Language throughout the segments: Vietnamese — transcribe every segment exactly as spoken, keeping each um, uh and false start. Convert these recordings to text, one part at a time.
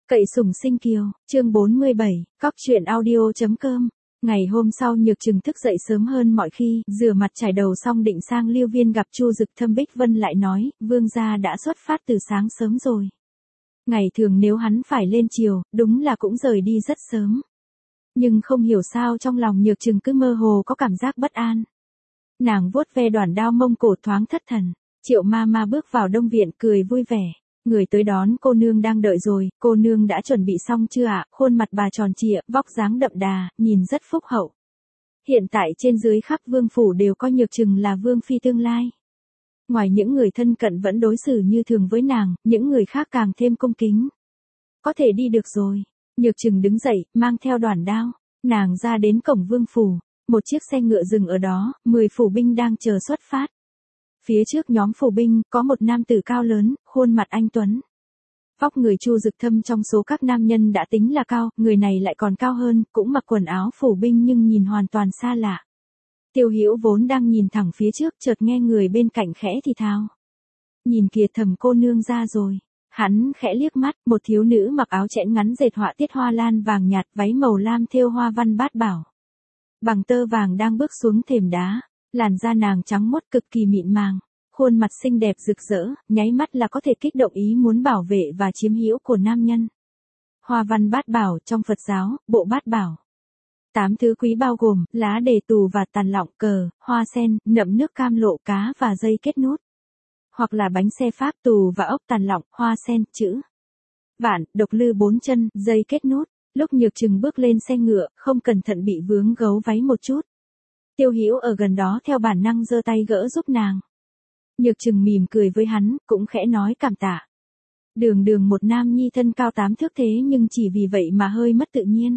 Cậy sủng sinh kiều, chương bốn mươi bảy, cóc truyện audio.com. Ngày hôm sau Nhược Trừng thức dậy sớm hơn mọi khi, rửa mặt chải đầu xong định sang Liêu Viên gặp Chu Dực Thâm. Bích Vân lại nói, vương gia đã xuất phát từ sáng sớm rồi. Ngày thường nếu hắn phải lên chiều, đúng là cũng rời đi rất sớm. Nhưng không hiểu sao trong lòng Nhược Trừng cứ mơ hồ có cảm giác bất an. Nàng vuốt ve đoản đao mông cổ thoáng thất thần. Triệu ma ma bước vào đông viện cười vui vẻ. Người tới đón cô nương đang đợi rồi, cô nương đã chuẩn bị xong chưa ạ? Khuôn mặt bà tròn trịa, vóc dáng đậm đà, nhìn rất phúc hậu. Hiện tại trên dưới khắp vương phủ đều coi Nhược Trừng là vương phi tương lai. Ngoài những người thân cận vẫn đối xử như thường với nàng, những người khác càng thêm cung kính. Có thể đi được rồi. Nhược Trừng đứng dậy, mang theo đoản đao. Nàng ra đến cổng vương phủ. Một chiếc xe ngựa dừng ở đó, mười phủ binh đang chờ xuất phát. Phía trước nhóm phủ binh, có một nam tử cao lớn, khuôn mặt anh tuấn. Vóc người Chu Dực Thâm trong số các nam nhân đã tính là cao, người này lại còn cao hơn, cũng mặc quần áo phủ binh nhưng nhìn hoàn toàn xa lạ. Tiêu Hữu vốn đang nhìn thẳng phía trước, chợt nghe người bên cạnh khẽ thì thào. Nhìn kìa, Thầm cô nương ra rồi. Hắn khẽ liếc mắt, một thiếu nữ mặc áo chẽn ngắn dệt họa tiết hoa lan vàng nhạt, váy màu lam thêu hoa văn bát bảo. Bằng tơ vàng đang bước xuống thềm đá. Làn da nàng trắng muốt cực kỳ mịn màng, khuôn mặt xinh đẹp rực rỡ, nháy mắt là có thể kích động ý muốn bảo vệ và chiếm hữu của nam nhân. Hoa văn bát bảo trong Phật giáo, bộ bát bảo. Tám thứ quý bao gồm, lá đề tù và tàn lọng, cờ, hoa sen, nậm nước cam lộ, cá và dây kết nút. Hoặc là bánh xe Pháp, tù và ốc, tàn lọng, hoa sen, chữ vạn, độc lư bốn chân, dây kết nút. Lúc Nhược Trừng bước lên xe ngựa, không cẩn thận bị vướng gấu váy một chút. Tiêu Hữu ở gần đó theo bản năng giơ tay gỡ giúp nàng. Nhược Trừng mỉm cười với hắn, cũng khẽ nói cảm tạ. Đường đường một nam nhi thân cao tám thước thế nhưng chỉ vì vậy mà hơi mất tự nhiên.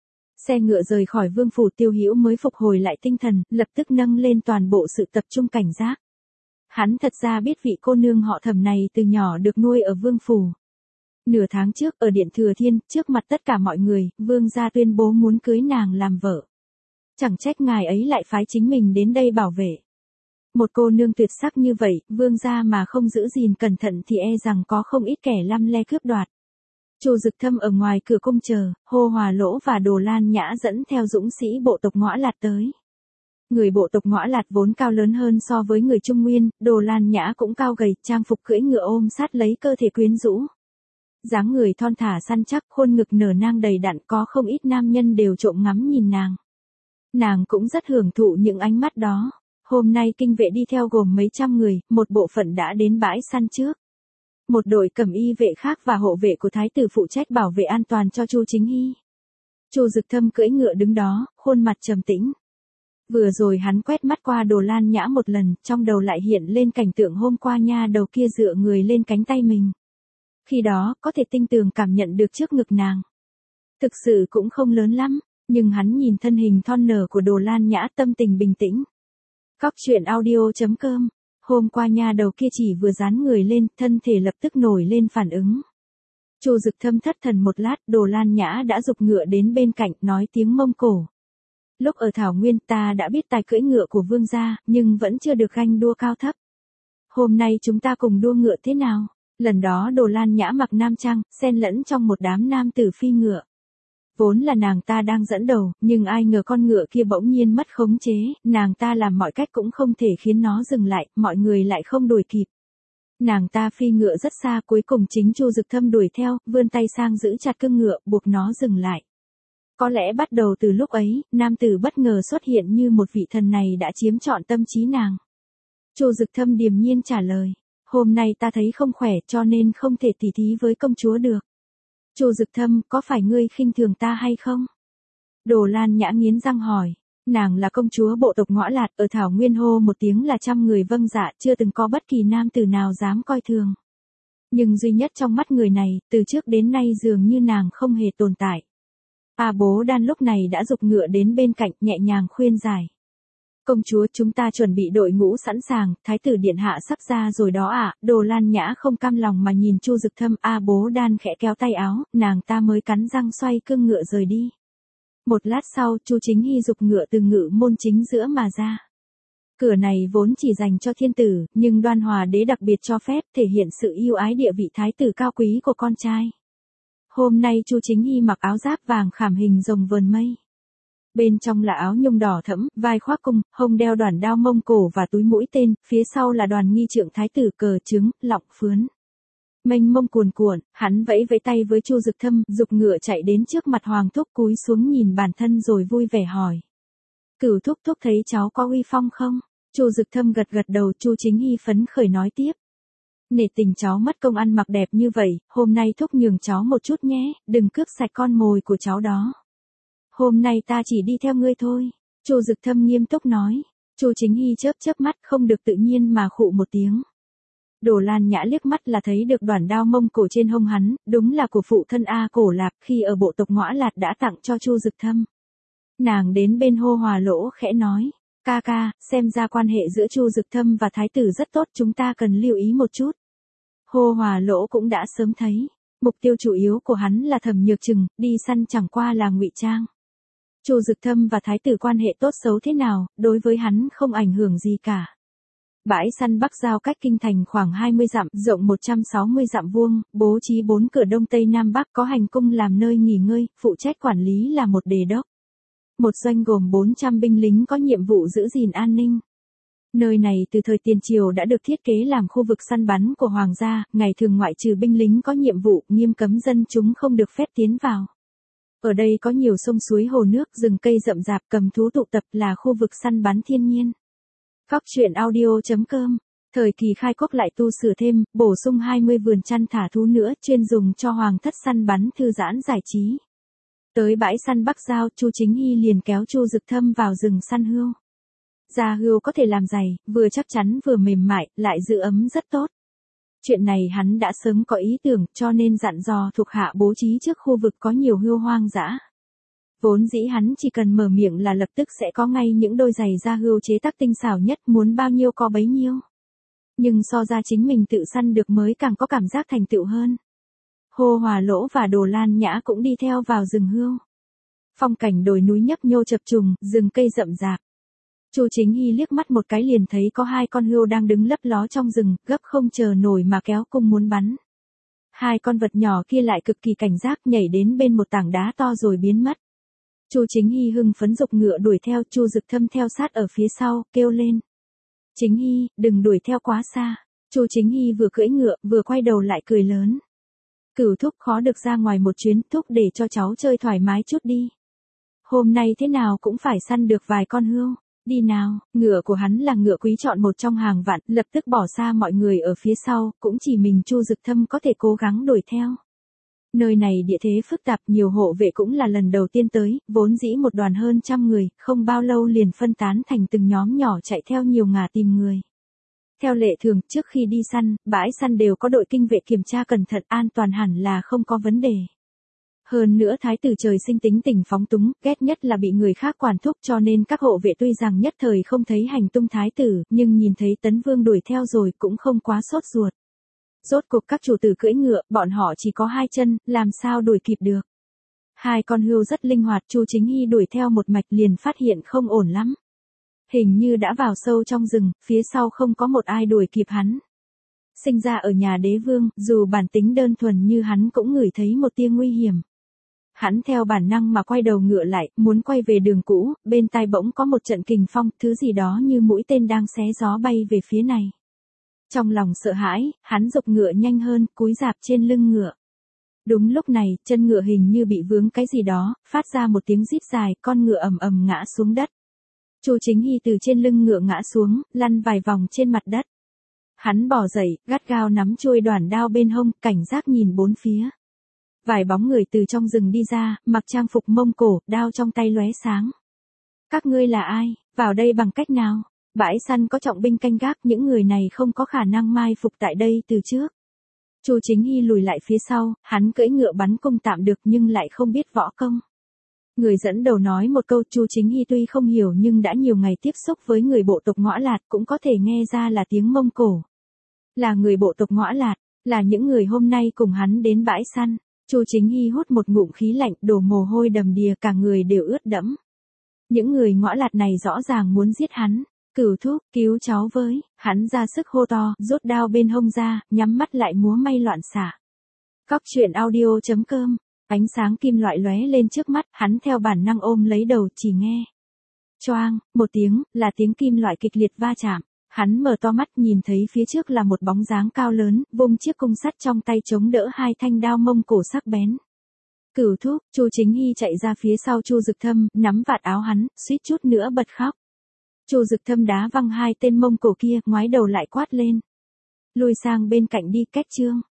Xe ngựa rời khỏi vương phủ, Tiêu Hữu mới phục hồi lại tinh thần, lập tức nâng lên toàn bộ sự tập trung cảnh giác. Hắn thật ra biết vị cô nương họ Thẩm này từ nhỏ được nuôi ở vương phủ. Nửa tháng trước ở Điện Thừa Thiên, trước mặt tất cả mọi người, vương gia tuyên bố muốn cưới nàng làm vợ. Chẳng trách ngài ấy lại phái chính mình đến đây bảo vệ. Một cô nương tuyệt sắc như vậy, vương gia mà không giữ gìn cẩn thận thì e rằng có không ít kẻ lăm le cướp đoạt. Chu Dực Thâm ở ngoài cửa cung chờ, Hô Hòa Lỗ và Đồ Lan Nhã dẫn theo dũng sĩ bộ tộc Ngõa Lạt tới. Người bộ tộc Ngõa Lạt vốn cao lớn hơn so với người Trung Nguyên, Đồ Lan Nhã cũng cao gầy, trang phục cưỡi ngựa ôm sát lấy cơ thể quyến rũ. Dáng người thon thả săn chắc, khuôn ngực nở nang đầy đặn, có không ít nam nhân đều trộm ngắm nhìn nàng. Nàng cũng rất hưởng thụ những ánh mắt đó. Hôm nay kinh vệ đi theo gồm mấy trăm người, một bộ phận đã đến bãi săn trước. Một đội cẩm y vệ khác và hộ vệ của thái tử phụ trách bảo vệ an toàn cho Chu Chính Hy. Chu Dực Thâm cưỡi ngựa đứng đó, khuôn mặt trầm tĩnh. Vừa rồi hắn quét mắt qua Đồ Lan Nhã một lần, trong đầu lại hiện lên cảnh tượng hôm qua nha đầu kia dựa người lên cánh tay mình. Khi đó, có thể tinh tường cảm nhận được trước ngực nàng. Thực sự cũng không lớn lắm. Nhưng hắn nhìn thân hình thon nở của Đồ Lan Nhã, tâm tình bình tĩnh. Cóc truyện audio.com. Hôm qua nha đầu kia chỉ vừa dán người lên, thân thể lập tức nổi lên phản ứng. Chu Dực Thâm thất thần một lát, Đồ Lan Nhã đã giục ngựa đến bên cạnh, nói tiếng Mông Cổ. Lúc ở Thảo Nguyên ta đã biết tài cưỡi ngựa của vương gia, nhưng vẫn chưa được ganh đua cao thấp. Hôm nay chúng ta cùng đua ngựa thế nào? Lần đó Đồ Lan Nhã mặc nam trang, xen lẫn trong một đám nam tử phi ngựa. Vốn là nàng ta đang dẫn đầu, nhưng ai ngờ con ngựa kia bỗng nhiên mất khống chế, nàng ta làm mọi cách cũng không thể khiến nó dừng lại, mọi người lại không đuổi kịp. Nàng ta phi ngựa rất xa, cuối cùng chính Chu Dực Thâm đuổi theo, vươn tay sang giữ chặt cương ngựa, buộc nó dừng lại. Có lẽ bắt đầu từ lúc ấy, nam tử bất ngờ xuất hiện như một vị thần này đã chiếm trọn tâm trí nàng. Chu Dực Thâm điềm nhiên trả lời, hôm nay ta thấy không khỏe cho nên không thể tỉ thí với công chúa được. Chu Dực Thâm, có phải ngươi khinh thường ta hay không? Đồ Lan Nhã nghiến răng hỏi. Nàng là công chúa bộ tộc Ngõa Lạt, ở Thảo Nguyên hô một tiếng là trăm người vâng dạ, chưa từng có bất kỳ nam tử nào dám coi thường. Nhưng duy nhất trong mắt người này, từ trước đến nay dường như nàng không hề tồn tại. A Bố Đan lúc này đã giục ngựa đến bên cạnh, nhẹ nhàng khuyên giải. Công chúa, chúng ta chuẩn bị đội ngũ sẵn sàng, thái tử điện hạ sắp ra rồi đó ạ. À. Đồ Lan Nhã không cam lòng mà nhìn Chu Dực Thâm. A Bố Đan khẽ kéo tay áo, nàng ta mới cắn răng xoay cương ngựa rời đi. Một lát sau, Chu Chính Hy giục ngựa từ ngự môn chính giữa mà ra. Cửa này vốn chỉ dành cho thiên tử, nhưng Đoan Hòa đế đặc biệt cho phép, thể hiện sự yêu ái địa vị thái tử cao quý của con trai. Hôm nay Chu Chính Hy mặc áo giáp vàng khảm hình rồng vờn mây. Bên trong là áo nhung đỏ thẫm, vai khoác cung, hông đeo đoàn đao mông cổ và túi mũi tên, phía sau là đoàn nghi trượng thái tử cờ trứng, lọng phướn. Mênh mông cuồn cuộn, hắn vẫy vẫy tay với Chu Dực Thâm, giục ngựa chạy đến trước mặt Hoàng thúc cúi xuống nhìn bản thân rồi vui vẻ hỏi. Cửu thúc thúc thấy cháu có uy phong không? Chu Dực Thâm gật gật đầu. Chu Chính Hy phấn khởi nói tiếp. Nể tình cháu mất công ăn mặc đẹp như vậy, hôm nay thúc nhường cháu một chút nhé, đừng cướp sạch con mồi của cháu đó. Hôm nay ta chỉ đi theo ngươi thôi. Chu Dực Thâm nghiêm túc nói. Chu Chính Hy chớp chớp mắt không được tự nhiên mà khụ một tiếng. Đồ Lan Nhã liếc mắt là thấy được đoàn đao mông cổ trên hông hắn, đúng là của phụ thân A Cổ Lạp khi ở bộ tộc Ngõa Lạt đã tặng cho Chu Dực Thâm. Nàng đến bên Hô Hòa Lỗ khẽ nói, ca ca, xem ra quan hệ giữa Chu Dực Thâm và thái tử rất tốt, chúng ta cần lưu ý một chút. Hô Hòa Lỗ cũng đã sớm thấy, mục tiêu chủ yếu của hắn là Thẩm Nhược Trừng, đi săn chẳng qua là ngụy trang. Chu Dực Thâm và thái tử quan hệ tốt xấu thế nào, đối với hắn không ảnh hưởng gì cả. Bãi săn Bắc Giao cách kinh thành khoảng hai mươi dặm, rộng một trăm sáu mươi dặm vuông, bố trí bốn cửa đông tây nam bắc, có hành cung làm nơi nghỉ ngơi, phụ trách quản lý là một đề đốc. Một doanh gồm bốn trăm binh lính có nhiệm vụ giữ gìn an ninh. Nơi này từ thời tiền triều đã được thiết kế làm khu vực săn bắn của hoàng gia, ngày thường ngoại trừ binh lính có nhiệm vụ, nghiêm cấm dân chúng không được phép tiến vào. Ở đây có nhiều sông suối hồ nước, rừng cây rậm rạp, cầm thú tụ tập, là khu vực săn bắn thiên nhiên. Cóc truyện audio chấm com. Thời kỳ khai quốc lại tu sửa thêm, bổ sung hai mươi vườn chăn thả thú nữa, chuyên dùng cho hoàng thất săn bắn thư giãn giải trí. Tới bãi săn Bắc Giao, Chu Chính Hy liền kéo Chu Dực Thâm vào rừng săn hươu. Da hươu có thể làm giày, vừa chắc chắn vừa mềm mại, lại giữ ấm rất tốt. Chuyện này hắn đã sớm có ý tưởng, cho nên dặn dò thuộc hạ bố trí trước khu vực có nhiều hươu hoang dã. Vốn dĩ hắn chỉ cần mở miệng là lập tức sẽ có ngay những đôi giày da hươu chế tác tinh xảo nhất, muốn bao nhiêu có bấy nhiêu. Nhưng so ra chính mình tự săn được mới càng có cảm giác thành tựu hơn. Hô Hòa Lỗ và Đồ Lan Nhã cũng đi theo vào rừng hươu. Phong cảnh đồi núi nhấp nhô chập trùng, rừng cây rậm rạp. Chu Chính Hy liếc mắt một cái liền thấy có hai con hươu đang đứng lấp ló trong rừng, gấp không chờ nổi mà kéo cung muốn bắn. Hai con vật nhỏ kia lại cực kỳ cảnh giác, nhảy đến bên một tảng đá to rồi biến mất. Chu Chính Hy hưng phấn giục ngựa đuổi theo, Chu Dực Thâm theo sát ở phía sau, kêu lên. Chính Hy, đừng đuổi theo quá xa. Chu Chính Hy vừa cưỡi ngựa, vừa quay đầu lại cười lớn. Cửu thúc khó được ra ngoài một chuyến, thúc để cho cháu chơi thoải mái chút đi. Hôm nay thế nào cũng phải săn được vài con hươu. Đi nào, ngựa của hắn là ngựa quý chọn một trong hàng vạn, lập tức bỏ xa mọi người ở phía sau, cũng chỉ mình Chu Dực Thâm có thể cố gắng đuổi theo. Nơi này địa thế phức tạp, nhiều hộ vệ cũng là lần đầu tiên tới, vốn dĩ một đoàn hơn trăm người, không bao lâu liền phân tán thành từng nhóm nhỏ chạy theo nhiều ngả tìm người. Theo lệ thường, trước khi đi săn, bãi săn đều có đội kinh vệ kiểm tra cẩn thận, an toàn hẳn là không có vấn đề. Hơn nữa thái tử trời sinh tính tình phóng túng, ghét nhất là bị người khác quản thúc, cho nên các hộ vệ tuy rằng nhất thời không thấy hành tung thái tử, nhưng nhìn thấy Tấn Vương đuổi theo rồi cũng không quá sốt ruột. Rốt cuộc các chủ tử cưỡi ngựa, bọn họ chỉ có hai chân, làm sao đuổi kịp được. Hai con hươu rất linh hoạt, Chu Chính Hy đuổi theo một mạch liền phát hiện không ổn lắm. Hình như đã vào sâu trong rừng, phía sau không có một ai đuổi kịp hắn. Sinh ra ở nhà đế vương, dù bản tính đơn thuần như hắn cũng ngửi thấy một tia nguy hiểm. Hắn theo bản năng mà quay đầu ngựa lại, muốn quay về đường cũ, bên tai bỗng có một trận kình phong, thứ gì đó như mũi tên đang xé gió bay về phía này. Trong lòng sợ hãi, hắn giục ngựa nhanh hơn, cúi rạp trên lưng ngựa. Đúng lúc này, chân ngựa hình như bị vướng cái gì đó, phát ra một tiếng rít dài, con ngựa ầm ầm ngã xuống đất. Chu Chính Hy từ trên lưng ngựa ngã xuống, lăn vài vòng trên mặt đất. Hắn bò dậy, gắt gao nắm chuôi đoản đao bên hông, cảnh giác nhìn bốn phía. Vài bóng người từ trong rừng đi ra, mặc trang phục Mông Cổ, đao trong tay lóe sáng. Các ngươi là ai, vào đây bằng cách nào? Bãi săn có trọng binh canh gác, những người này không có khả năng mai phục tại đây từ trước. Chu Chính Hy lùi lại phía sau, hắn cưỡi ngựa bắn cung tạm được nhưng lại không biết võ công. Người dẫn đầu nói một câu, Chu Chính Hy tuy không hiểu nhưng đã nhiều ngày tiếp xúc với người bộ tộc Ngõa Lạt cũng có thể nghe ra là tiếng Mông Cổ. Là người bộ tộc Ngõa Lạt, là những người hôm nay cùng hắn đến bãi săn. Chu Chính Hy hút một ngụm khí lạnh, đổ mồ hôi đầm đìa, cả người đều ướt đẫm. Những người Ngõa Lạt này rõ ràng muốn giết hắn. Cửu thúc, cứu cháu với, hắn ra sức hô to, rút đao bên hông ra, nhắm mắt lại múa may loạn xạ. Cóc truyện audio chấm com Ánh sáng kim loại lóe lên trước mắt, hắn theo bản năng ôm lấy đầu, chỉ nghe. Choang, một tiếng, là tiếng kim loại kịch liệt va chạm. Hắn mở to mắt nhìn thấy phía trước là một bóng dáng cao lớn, vung chiếc cung sắt trong tay chống đỡ hai thanh đao mông cổ sắc bén. Cửu Thúc, Chu Chính Hy chạy ra phía sau Chu Dực Thâm, nắm vạt áo hắn, suýt chút nữa bật khóc. Chu Dực Thâm đá văng hai tên Mông Cổ kia, ngoái đầu lại quát lên. Lùi sang bên cạnh đi, Cách Trương.